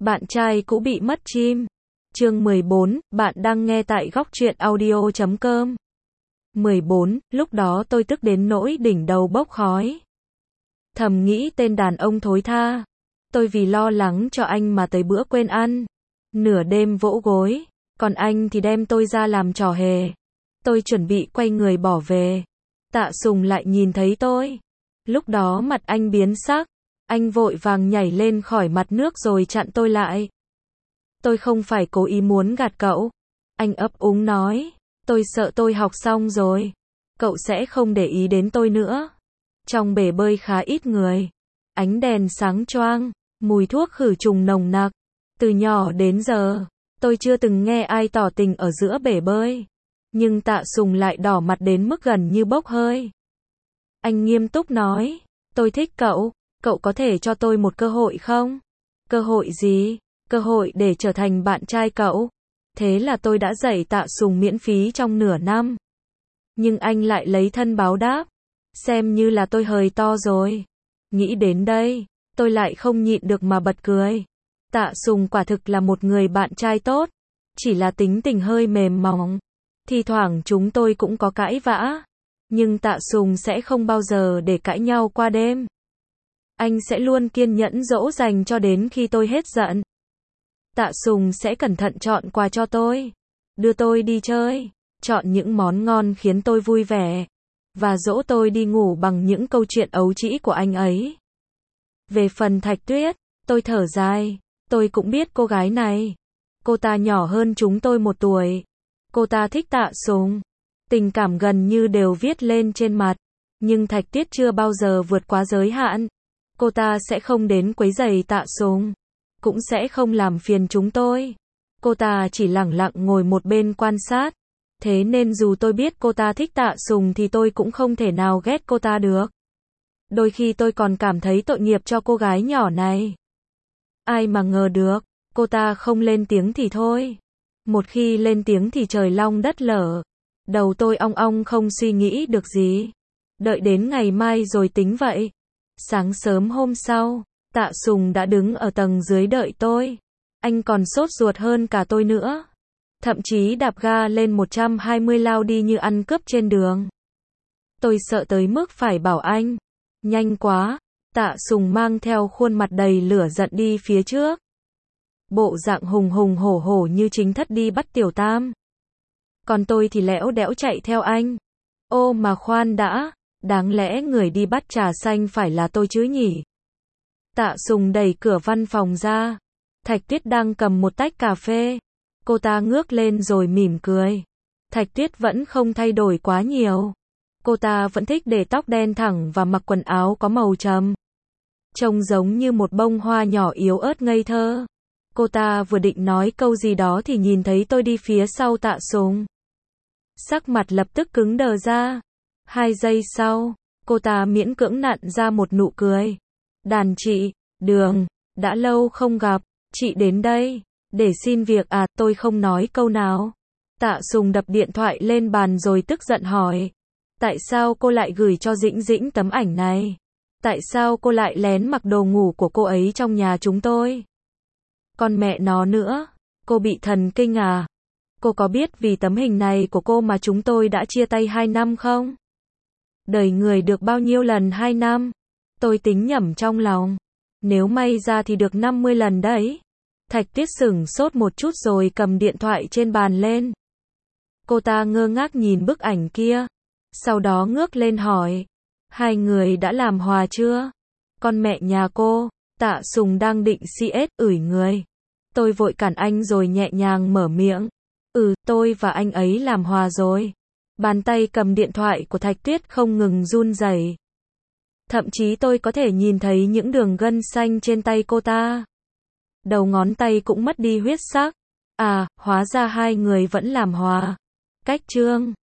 Bạn trai cũ bị mất chim. Chương 14, bạn đang nghe tại góc truyện audio.com. 14, lúc đó tôi tức đến nỗi đỉnh đầu bốc khói. Thầm nghĩ tên đàn ông thối tha. Tôi vì lo lắng cho anh mà tới bữa quên ăn. Nửa đêm vỗ gối, còn anh thì đem tôi ra làm trò hề. Tôi chuẩn bị quay người bỏ về. Tạ Sùng lại nhìn thấy tôi. Lúc đó mặt anh biến sắc. Anh vội vàng nhảy lên khỏi mặt nước rồi chặn tôi lại. Tôi không phải cố ý muốn gạt cậu. Anh ấp úng nói. Tôi sợ tôi học xong rồi. Cậu sẽ không để ý đến tôi nữa. Trong bể bơi khá ít người. Ánh đèn sáng choang. Mùi thuốc khử trùng nồng nặc. Từ nhỏ đến giờ, tôi chưa từng nghe ai tỏ tình ở giữa bể bơi. Nhưng Tạ Sùng lại đỏ mặt đến mức gần như bốc hơi. Anh nghiêm túc nói. Tôi thích cậu. Cậu có thể cho tôi một cơ hội không? Cơ hội gì? Cơ hội để trở thành bạn trai cậu. Thế là tôi đã dạy Tạ Sùng miễn phí trong nửa năm. Nhưng anh lại lấy thân báo đáp. Xem như là tôi hời to rồi. Nghĩ đến đây, tôi lại không nhịn được mà bật cười. Tạ Sùng quả thực là một người bạn trai tốt. Chỉ là tính tình hơi mềm mỏng. Thi thoảng chúng tôi cũng có cãi vã. Nhưng Tạ Sùng sẽ không bao giờ để cãi nhau qua đêm. Anh sẽ luôn kiên nhẫn dỗ dành cho đến khi tôi hết giận. Tạ Sùng sẽ cẩn thận chọn quà cho tôi. Đưa tôi đi chơi. Chọn những món ngon khiến tôi vui vẻ. Và dỗ tôi đi ngủ bằng những câu chuyện ấu trĩ của anh ấy. Về phần Thạch Tuyết, tôi thở dài. Tôi cũng biết cô gái này. Cô ta nhỏ hơn chúng tôi 1 tuổi. Cô ta thích Tạ Sùng. Tình cảm gần như đều viết lên trên mặt. Nhưng Thạch Tuyết chưa bao giờ vượt quá giới hạn. Cô ta sẽ không đến quấy rầy Tạ Sùng. Cũng sẽ không làm phiền chúng tôi. Cô ta chỉ lẳng lặng ngồi một bên quan sát. Thế nên dù tôi biết cô ta thích Tạ Sùng thì tôi cũng không thể nào ghét cô ta được. Đôi khi tôi còn cảm thấy tội nghiệp cho cô gái nhỏ này. Ai mà ngờ được, cô ta không lên tiếng thì thôi. Một khi lên tiếng thì trời long đất lở. Đầu tôi ong ong không suy nghĩ được gì. Đợi đến ngày mai rồi tính vậy. Sáng sớm hôm sau, Tạ Sùng đã đứng ở tầng dưới đợi tôi. Anh còn sốt ruột hơn cả tôi nữa. Thậm chí đạp ga lên 120 lao đi như ăn cướp trên đường. Tôi sợ tới mức phải bảo anh. Nhanh quá. Tạ Sùng mang theo khuôn mặt đầy lửa giận đi phía trước. Bộ dạng hùng hùng hổ hổ như chính thất đi bắt tiểu tam. Còn tôi thì lẽo đẽo chạy theo anh. Ô mà khoan đã. Đáng lẽ người đi bắt trà xanh phải là tôi chứ nhỉ? Tạ Sùng đẩy cửa văn phòng ra. Thạch Tuyết đang cầm một tách cà phê. Cô ta ngước lên rồi mỉm cười. Thạch Tuyết vẫn không thay đổi quá nhiều. Cô ta vẫn thích để tóc đen thẳng và mặc quần áo có màu trầm. Trông giống như một bông hoa nhỏ yếu ớt ngây thơ. Cô ta vừa định nói câu gì đó thì nhìn thấy tôi đi phía sau Tạ Sùng. Sắc mặt lập tức cứng đờ ra. 2 giây sau, cô ta miễn cưỡng nặn ra một nụ cười. Đàn chị, Đường, đã lâu không gặp, chị đến đây, để xin việc à, tôi không nói câu nào. Tạ Sùng đập điện thoại lên bàn rồi tức giận hỏi. Tại sao cô lại gửi cho Dĩnh Dĩnh tấm ảnh này? Tại sao cô lại lén mặc đồ ngủ của cô ấy trong nhà chúng tôi? Con mẹ nó nữa, cô bị thần kinh à? Cô có biết vì tấm hình này của cô mà chúng tôi đã chia tay 2 năm không? Đời người được bao nhiêu lần 2 năm? Tôi tính nhẩm trong lòng. Nếu may ra thì được 50 lần đấy. Thạch Tuyết sửng sốt một chút rồi cầm điện thoại trên bàn lên. Cô ta ngơ ngác nhìn bức ảnh kia. Sau đó ngước lên hỏi. 2 người đã làm hòa chưa? Con mẹ nhà cô. Tạ Sùng đang định CS ủi người. Tôi vội cản anh rồi nhẹ nhàng mở miệng. Tôi và anh ấy làm hòa rồi. Bàn tay cầm điện thoại của Thạch Tuyết không ngừng run rẩy. Thậm chí tôi có thể nhìn thấy những đường gân xanh trên tay cô ta. Đầu ngón tay cũng mất đi huyết sắc. À, hóa ra 2 người vẫn làm hòa. Cách chương